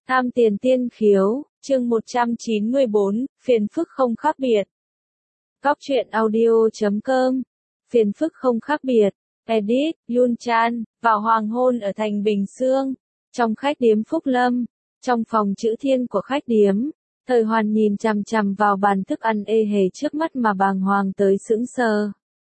Tham tiền tiên khiếu, chương 194, phiền phức không khác biệt. Góc truyện audio.com, phiền phức không khác biệt, edit, Yun Chan, vào hoàng hôn ở thành Bình Sương, trong khách điếm Phúc Lâm, trong phòng chữ thiên của khách điếm, Thời Hoàn nhìn chằm chằm vào bàn thức ăn ê hề trước mắt mà bàng hoàng tới sững sờ.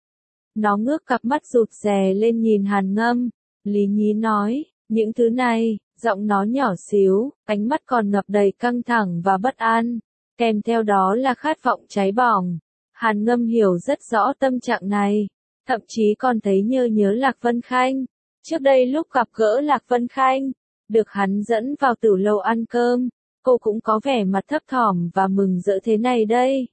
Nó ngước cặp mắt rụt rè lên nhìn Hàn Ngâm, lý nhí nói, những thứ này. Giọng nó nhỏ xíu, ánh mắt còn ngập đầy căng thẳng và bất an, kèm theo đó là khát vọng cháy bỏng. Hàn Ngâm hiểu rất rõ tâm trạng này, thậm chí còn thấy nhớ Lạc Vân Khanh. Trước đây lúc gặp gỡ Lạc Vân Khanh, được hắn dẫn vào tử lầu ăn cơm, cô cũng có vẻ mặt thấp thỏm và mừng rỡ thế này đây.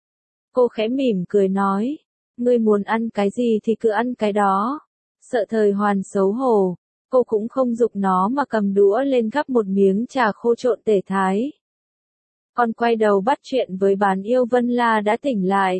Cô khẽ mỉm cười nói, ngươi muốn ăn cái gì thì cứ ăn cái đó. Sợ Thời Hoàn xấu hổ, cô cũng không giục nó mà cầm đũa lên gắp một miếng trà khô trộn tể thái. Còn quay đầu bắt chuyện với bán yêu Vân La đã tỉnh lại.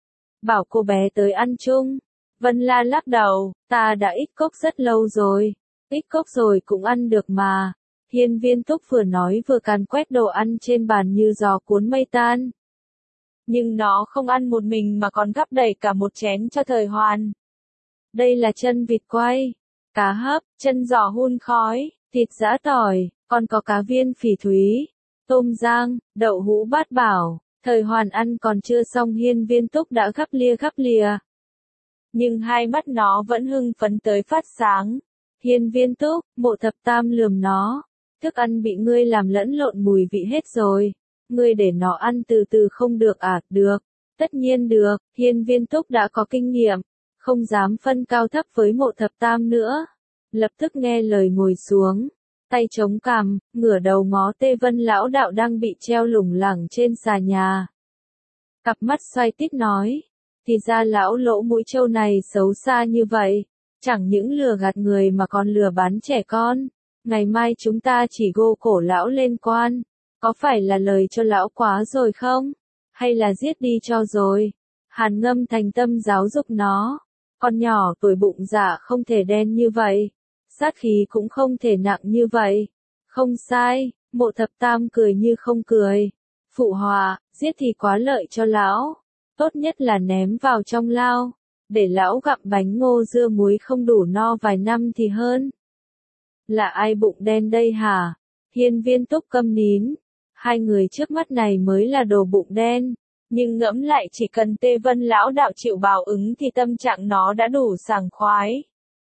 Bảo cô bé tới ăn chung. Vân La lắc đầu, ta đã ít cốc rất lâu rồi. Ít cốc rồi cũng ăn được mà. Hiên Viên Túc vừa nói vừa càn quét đồ ăn trên bàn như gió cuốn mây tan. Nhưng nó không ăn một mình mà còn gắp đầy cả một chén cho Thời Hoàn. Đây là chân vịt quay, cá hấp, chân giò hun khói, thịt giã tỏi, còn có cá viên phỉ thúy, tôm rang, đậu hũ bát bảo. Thời Hoàn ăn còn chưa xong Hiên Viên Túc đã gắp lìa. Nhưng hai mắt nó vẫn hưng phấn tới phát sáng. Hiên Viên Túc, Mộ Thập Tam lườm nó. Thức ăn bị ngươi làm lẫn lộn mùi vị hết rồi. Ngươi để nó ăn từ từ không được à? Được. Tất nhiên được, Hiên Viên Túc đã có kinh nghiệm. Không dám phân cao thấp với Mộ Thập Tam nữa. Lập tức nghe lời ngồi xuống. Tay chống cằm, ngửa đầu ngó Tê Vân lão đạo đang bị treo lủng lẳng trên xà nhà. Cặp mắt xoay tít nói. Thì ra lão lỗ mũi trâu này xấu xa như vậy. Chẳng những lừa gạt người mà còn lừa bán trẻ con. Ngày mai chúng ta chỉ gô cổ lão lên quan. Có phải là lời cho lão quá rồi không? Hay là giết đi cho rồi? Hàn Ngâm thành tâm giáo dục nó. Con nhỏ tuổi bụng dạ không thể đen như vậy. Sát khí cũng không thể nặng như vậy. Không sai, Mộ Thập Tam cười như không cười. Phụ họa, giết thì quá lợi cho lão. Tốt nhất là ném vào trong lao. Để lão gặm bánh ngô dưa muối không đủ no vài năm thì hơn. Là ai bụng đen đây hả? Hiên Viên Túc câm nín. Hai người trước mắt này mới là đồ bụng đen. Nhưng ngẫm lại chỉ cần Tê Vân lão đạo chịu báo ứng thì tâm trạng nó đã đủ sảng khoái.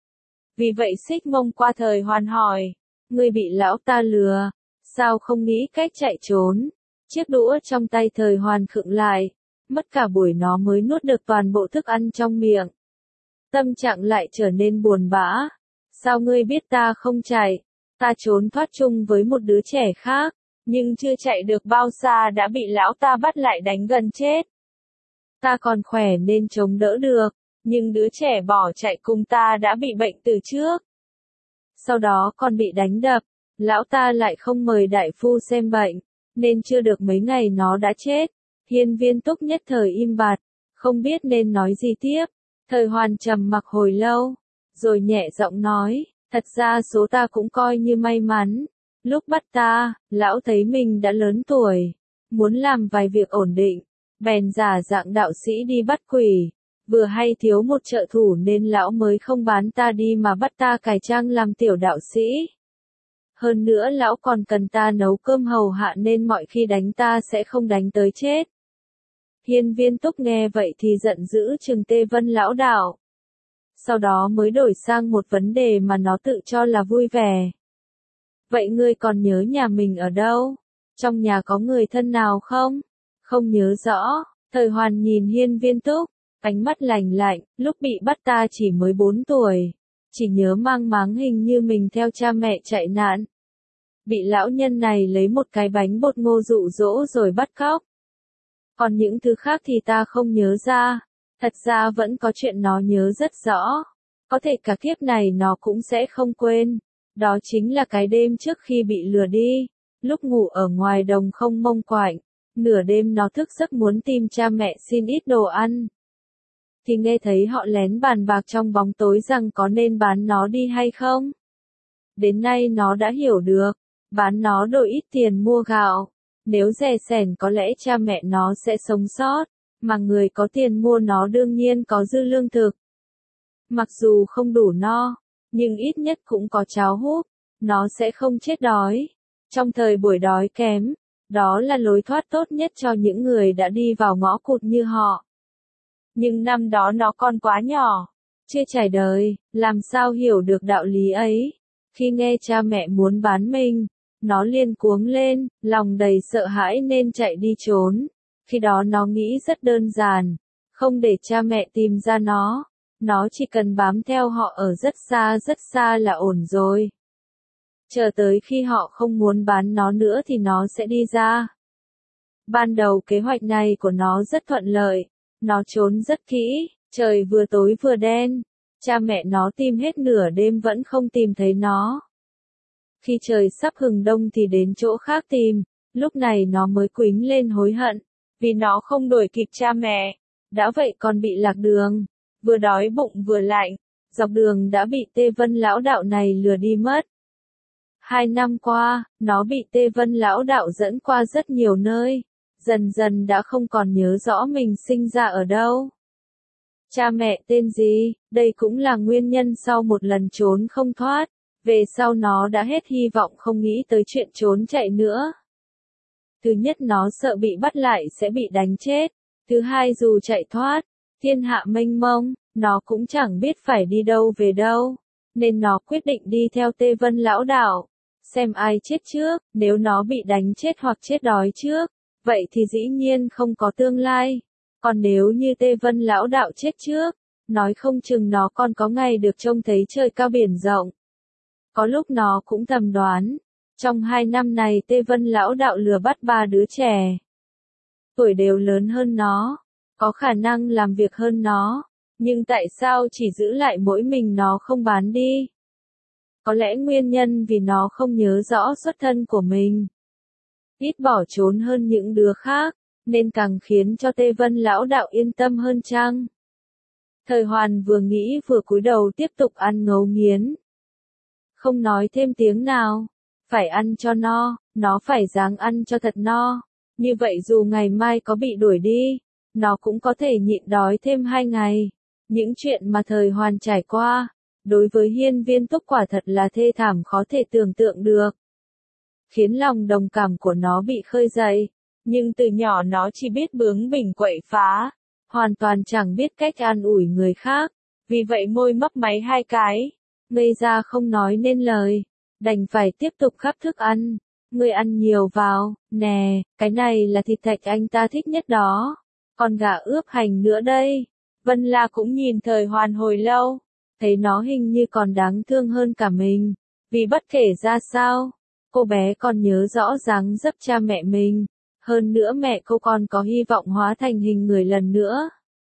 Vì vậy xích mông qua Thời Hoàn hỏi, ngươi bị lão ta lừa, sao không nghĩ cách chạy trốn? Chiếc đũa trong tay Thời Hoàn khựng lại, mất cả buổi nó mới nuốt được toàn bộ thức ăn trong miệng. Tâm trạng lại trở nên buồn bã. Sao ngươi biết ta không chạy? Ta trốn thoát chung với một đứa trẻ khác. Nhưng chưa chạy được bao xa đã bị lão ta bắt lại đánh gần chết. Ta còn khỏe nên chống đỡ được, nhưng đứa trẻ bỏ chạy cùng ta đã bị bệnh từ trước. Sau đó còn bị đánh đập, lão ta lại không mời đại phu xem bệnh, nên chưa được mấy ngày nó đã chết. Hiên Viên Túc nhất thời im bặt, không biết nên nói gì tiếp. Thời Hoàn trầm mặc hồi lâu, rồi nhẹ giọng nói, thật ra số ta cũng coi như may mắn. Lúc bắt ta, lão thấy mình đã lớn tuổi, muốn làm vài việc ổn định, bèn giả dạng đạo sĩ đi bắt quỷ, vừa hay thiếu một trợ thủ nên lão mới không bán ta đi mà bắt ta cải trang làm tiểu đạo sĩ. Hơn nữa lão còn cần ta nấu cơm hầu hạ nên mọi khi đánh ta sẽ không đánh tới chết. Hiên Viên Túc nghe vậy thì giận dữ trừng Tê Vân lão đạo. Sau đó mới đổi sang một vấn đề mà nó tự cho là vui vẻ. Vậy ngươi còn nhớ nhà mình ở đâu? Trong nhà có người thân nào không? Không nhớ rõ. Thời Hoàn nhìn Hiên Viên Túc, ánh mắt lạnh lạnh, lúc bị bắt ta chỉ mới 4 tuổi. Chỉ nhớ mang máng hình như mình theo cha mẹ chạy nạn. Bị lão nhân này lấy một cái bánh bột ngô dụ dỗ rồi bắt cóc. Còn những thứ khác thì ta không nhớ ra. Thật ra vẫn có chuyện nó nhớ rất rõ. Có thể cả kiếp này nó cũng sẽ không quên. Đó chính là cái đêm trước khi bị lừa đi, lúc ngủ ở ngoài đồng không mông quạnh, nửa đêm nó thức giấc muốn tìm cha mẹ xin ít đồ ăn. Thì nghe thấy họ lén bàn bạc trong bóng tối rằng có nên bán nó đi hay không. Đến nay nó đã hiểu được, bán nó đổi ít tiền mua gạo. Nếu rẻ sẻn có lẽ cha mẹ nó sẽ sống sót, mà người có tiền mua nó đương nhiên có dư lương thực. Mặc dù không đủ no, nhưng ít nhất cũng có cháo húp, nó sẽ không chết đói. Trong thời buổi đói kém, đó là lối thoát tốt nhất cho những người đã đi vào ngõ cụt như họ. Nhưng năm đó nó còn quá nhỏ, chưa trải đời, làm sao hiểu được đạo lý ấy. Khi nghe cha mẹ muốn bán mình, nó liền cuống lên, lòng đầy sợ hãi nên chạy đi trốn. Khi đó nó nghĩ rất đơn giản, không để cha mẹ tìm ra nó chỉ cần bám theo họ ở rất xa là ổn rồi. Chờ tới khi họ không muốn bán nó nữa thì nó sẽ đi ra. Ban đầu kế hoạch này của nó rất thuận lợi, nó trốn rất kỹ, trời vừa tối vừa đen, cha mẹ nó tìm hết nửa đêm vẫn không tìm thấy nó. Khi trời sắp hừng đông thì đến chỗ khác tìm, lúc này nó mới quýnh lên hối hận, vì nó không đuổi kịp cha mẹ, đã vậy còn bị lạc đường, vừa đói bụng vừa lạnh, dọc đường đã bị Tê Vân lão đạo này lừa đi mất. 2 năm qua, nó bị Tê Vân lão đạo dẫn qua rất nhiều nơi, dần dần đã không còn nhớ rõ mình sinh ra ở đâu. Cha mẹ tên gì, đây cũng là nguyên nhân sau một lần trốn không thoát, về sau nó đã hết hy vọng không nghĩ tới chuyện trốn chạy nữa. Thứ nhất nó sợ bị bắt lại sẽ bị đánh chết, thứ hai dù chạy thoát, thiên hạ mênh mông, nó cũng chẳng biết phải đi đâu về đâu, nên nó quyết định đi theo Tê Vân lão đạo, xem ai chết trước, nếu nó bị đánh chết hoặc chết đói trước, vậy thì dĩ nhiên không có tương lai, còn nếu như Tê Vân lão đạo chết trước, nói không chừng nó còn có ngày được trông thấy trời cao biển rộng. Có lúc nó cũng thầm đoán, trong 2 năm này Tê Vân lão đạo lừa bắt 3 đứa trẻ. Tuổi đều lớn hơn nó, có khả năng làm việc hơn nó, nhưng tại sao chỉ giữ lại mỗi mình nó không bán đi? Có lẽ nguyên nhân vì nó không nhớ rõ xuất thân của mình. Ít bỏ trốn hơn những đứa khác, nên càng khiến cho Tê Vân lão đạo yên tâm hơn chăng? Thời Hoàn vừa nghĩ vừa cúi đầu tiếp tục ăn ngấu nghiến. Không nói thêm tiếng nào, phải ăn cho no, nó phải ráng ăn cho thật no, như vậy dù ngày mai có bị đuổi đi, nó cũng có thể nhịn đói thêm 2 ngày. Những chuyện mà Thời Hoàn trải qua, đối với Hiên Viên Túc quả thật là thê thảm khó thể tưởng tượng được. Khiến lòng đồng cảm của nó bị khơi dậy, nhưng từ nhỏ nó chỉ biết bướng bỉnh quậy phá, hoàn toàn chẳng biết cách an ủi người khác, vì vậy môi mấp máy 2 cái, ngây ra không nói nên lời, đành phải tiếp tục gắp thức ăn. Ngươi ăn nhiều vào, nè, cái này là thịt thạch anh ta thích nhất đó, còn gà ướp hành nữa đây. Vân La cũng nhìn Thời Hoàn hồi lâu, thấy nó hình như còn đáng thương hơn cả mình, vì bất kể ra sao, cô bé còn nhớ rõ dáng dấp cha mẹ mình, hơn nữa mẹ cô còn có hy vọng hóa thành hình người lần nữa.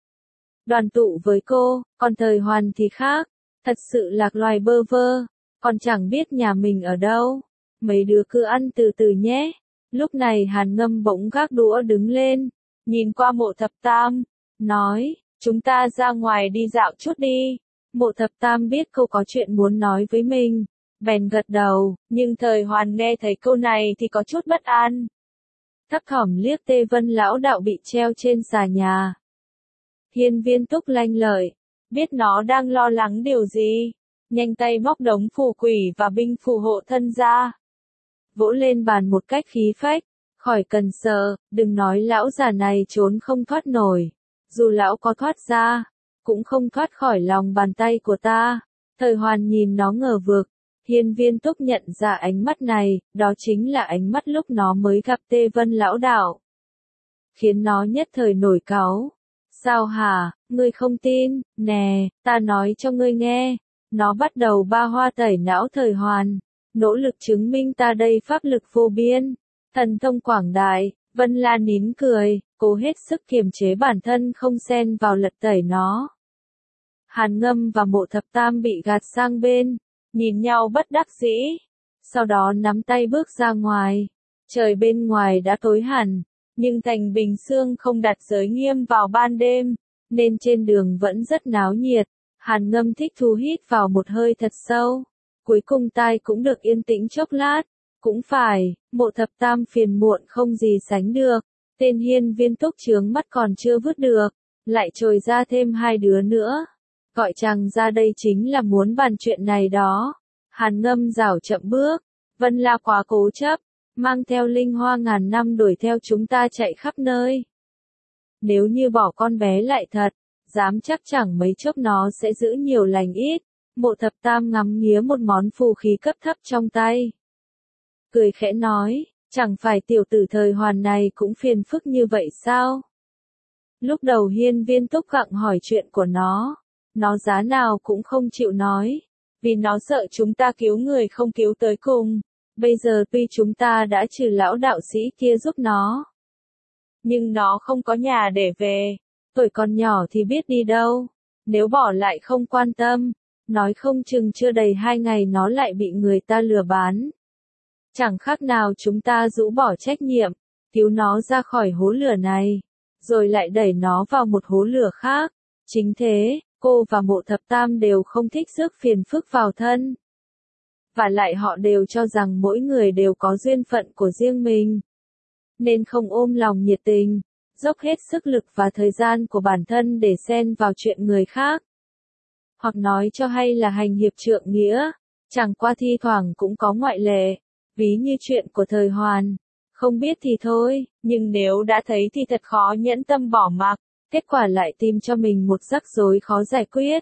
Đoàn tụ với cô, còn Thời Hoàn thì khác, thật sự lạc loài bơ vơ, còn chẳng biết nhà mình ở đâu. Mấy đứa cứ ăn từ từ nhé. Lúc này Hàn Ngâm bỗng gác đũa đứng lên, nhìn qua Mộ Thập Tam, nói, chúng ta ra ngoài đi dạo chút đi. Mộ Thập Tam biết cô có chuyện muốn nói với mình, bèn gật đầu, nhưng Thời Hoàn nghe thấy câu này thì có chút bất an. Thấp thỏm liếc Tê Vân lão đạo bị treo trên xà nhà. Hiên Viên Túc lanh lợi, biết nó đang lo lắng điều gì, nhanh tay móc đống phù quỷ và binh phù hộ thân ra. Vỗ lên bàn một cách khí phách, khỏi cần sợ, đừng nói lão già này trốn không thoát nổi, dù lão có thoát ra, cũng không thoát khỏi lòng bàn tay của ta. Thời Hoàn nhìn nó ngờ vực, Hiên Viên Túc nhận ra ánh mắt này, đó chính là ánh mắt lúc nó mới gặp Tê Vân lão đạo. Khiến nó nhất thời nổi cáu. Sao hả, ngươi không tin, nè, ta nói cho ngươi nghe. Nó bắt đầu ba hoa tẩy não Thời Hoàn, nỗ lực chứng minh ta đây pháp lực vô biên, thần thông quảng đại. Vân La nín cười, cố hết sức kiềm chế bản thân không xen vào lật tẩy nó. Hàn Ngâm và Mộ Thập Tam bị gạt sang bên, nhìn nhau bất đắc dĩ, sau đó nắm tay bước ra ngoài. Trời bên ngoài đã tối hẳn, nhưng thành Bình Xương không đặt giới nghiêm vào ban đêm, nên trên đường vẫn rất náo nhiệt. Hàn Ngâm thích thú hít vào một hơi thật sâu, cuối cùng tai cũng được yên tĩnh chốc lát, Cũng phải, Mộ Thập Tam phiền muộn không gì sánh được, tên hiên viên túc chướng mắt còn chưa vứt được, lại trồi ra thêm hai đứa nữa. Gọi chàng ra đây chính là muốn bàn chuyện này đó. Hàn Ngâm rảo chậm bước, Vân La quá cố chấp, mang theo linh hoa ngàn năm đuổi theo chúng ta chạy khắp nơi. Nếu như bỏ con bé lại thật, dám chắc chẳng mấy chốc nó sẽ giữ nhiều lành ít. Mộ Thập Tam ngắm nghía một món phù khí cấp thấp trong tay. Cười khẽ nói, chẳng phải tiểu tử thời Hoàn này cũng phiền phức như vậy sao? Lúc đầu hiên viên túc gặng hỏi chuyện của nó giá nào cũng không chịu nói, vì nó sợ chúng ta cứu người không cứu tới cùng. Bây giờ tuy chúng ta đã trừ lão đạo sĩ kia giúp nó, nhưng nó không có nhà để về, tuổi còn nhỏ thì biết đi đâu, nếu bỏ lại không quan tâm, nói không chừng chưa đầy 2 ngày nó lại bị người ta lừa bán. Chẳng khác nào chúng ta rũ bỏ trách nhiệm, cứu nó ra khỏi hố lửa này, rồi lại đẩy nó vào một hố lửa khác. Chính thế, cô và Mộ Thập Tam đều không thích rước phiền phức vào thân. Và lại họ đều cho rằng mỗi người đều có duyên phận của riêng mình, nên không ôm lòng nhiệt tình, dốc hết sức lực và thời gian của bản thân để xen vào chuyện người khác. Hoặc nói cho hay là hành hiệp trượng nghĩa, chẳng qua thi thoảng cũng có ngoại lệ, ví như chuyện của thời Hoàn. Không biết thì thôi, nhưng nếu đã thấy thì thật khó nhẫn tâm bỏ mặc, kết quả lại tìm cho mình một rắc rối khó giải quyết.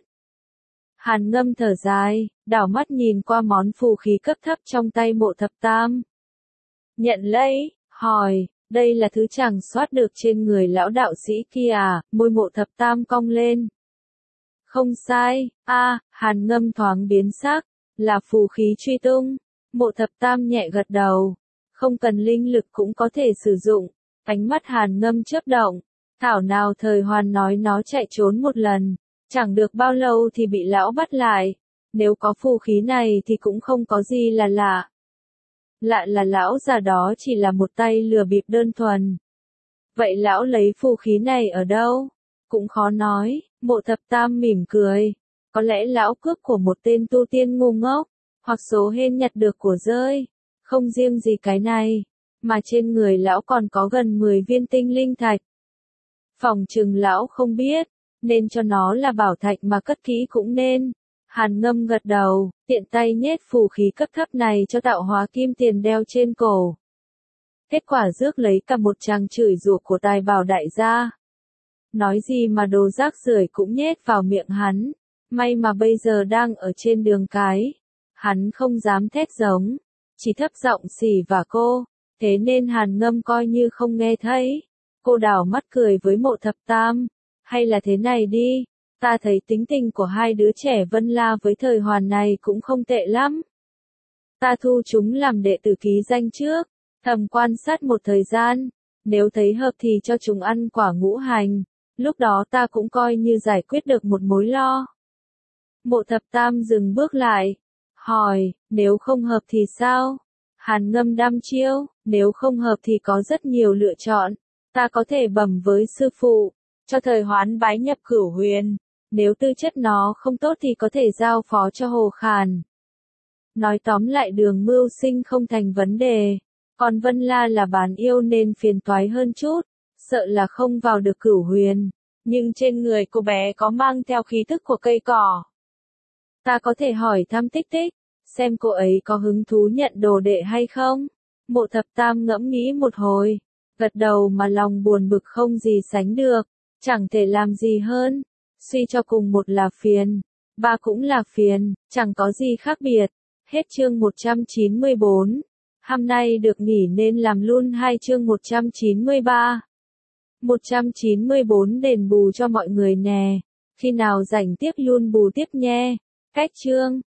Hàn Ngâm thở dài, đảo mắt nhìn qua món phù khí cấp thấp trong tay Mộ Thập Tam. Nhận lấy, hỏi, đây là thứ chàng soát được trên người lão đạo sĩ kia à? Môi Mộ Thập Tam cong lên. Không sai, Hàn Ngâm thoáng biến sắc, là phù khí truy tung. Mộ Thập Tam nhẹ gật đầu, không cần linh lực cũng có thể sử dụng. Ánh mắt Hàn Ngâm chớp động, thảo nào thời Hoàn nói nó chạy trốn một lần, chẳng được bao lâu thì bị lão bắt lại. Nếu có phù khí này thì cũng không có gì là lạ. Lạ là lão già đó chỉ là một tay lừa bịp đơn thuần. Vậy lão lấy phù khí này ở đâu? Cũng khó nói. Mộ Thập Tam mỉm cười. Có lẽ lão cướp của một tên tu tiên ngu ngốc, hoặc số hên nhặt được của rơi. Không riêng gì cái này, mà trên người lão còn có gần 10 viên tinh linh thạch. Phòng chừng lão không biết, nên cho nó là bảo thạch mà cất kỹ cũng nên. Hàn Ngâm gật đầu, tiện tay nhét phù khí cấp thấp này cho tạo hóa kim tiền đeo trên cổ. Kết quả rước lấy cả một tràng chửi rủa của tài bảo đại gia. Nói gì mà đồ rác rưởi cũng nhét vào miệng hắn. May mà bây giờ đang ở trên đường cái. Hắn không dám thét giống, chỉ thấp giọng xỉ vả cô, thế nên Hàn Ngâm coi như không nghe thấy. Cô đảo mắt cười với Mộ Thập Tam, hay là thế này đi, ta thấy tính tình của hai đứa trẻ Vân La với thời Hoàn này cũng không tệ lắm. Ta thu chúng làm đệ tử ký danh trước, thầm quan sát một thời gian, nếu thấy hợp thì cho chúng ăn quả ngũ hành, lúc đó ta cũng coi như giải quyết được một mối lo. Mộ Thập Tam dừng bước lại, hỏi, nếu không hợp thì sao? Hàn Ngâm đăm chiêu, nếu không hợp thì có rất nhiều lựa chọn, ta có thể bẩm với sư phụ, cho thời Hoán bái nhập Cửu Huyền, nếu tư chất nó không tốt thì có thể giao phó cho Hồ Khàn. Nói tóm lại đường mưu sinh không thành vấn đề, còn Vân La là bán yêu nên phiền toái hơn chút, sợ là không vào được Cửu Huyền, nhưng trên người cô bé có mang theo khí tức của cây cỏ. Ta có thể hỏi thăm Tích Tích, xem cô ấy có hứng thú nhận đồ đệ hay không? Mộ Thập Tam ngẫm nghĩ một hồi, gật đầu mà lòng buồn bực không gì sánh được, chẳng thể làm gì hơn, suy cho cùng một là phiền, ba cũng là phiền, chẳng có gì khác biệt. Hết chương 194. Hôm nay được nghỉ nên làm luôn 2 chương 193. 194 đền bù cho mọi người nè, khi nào rảnh tiếp luôn bù tiếp nhé. Cách chương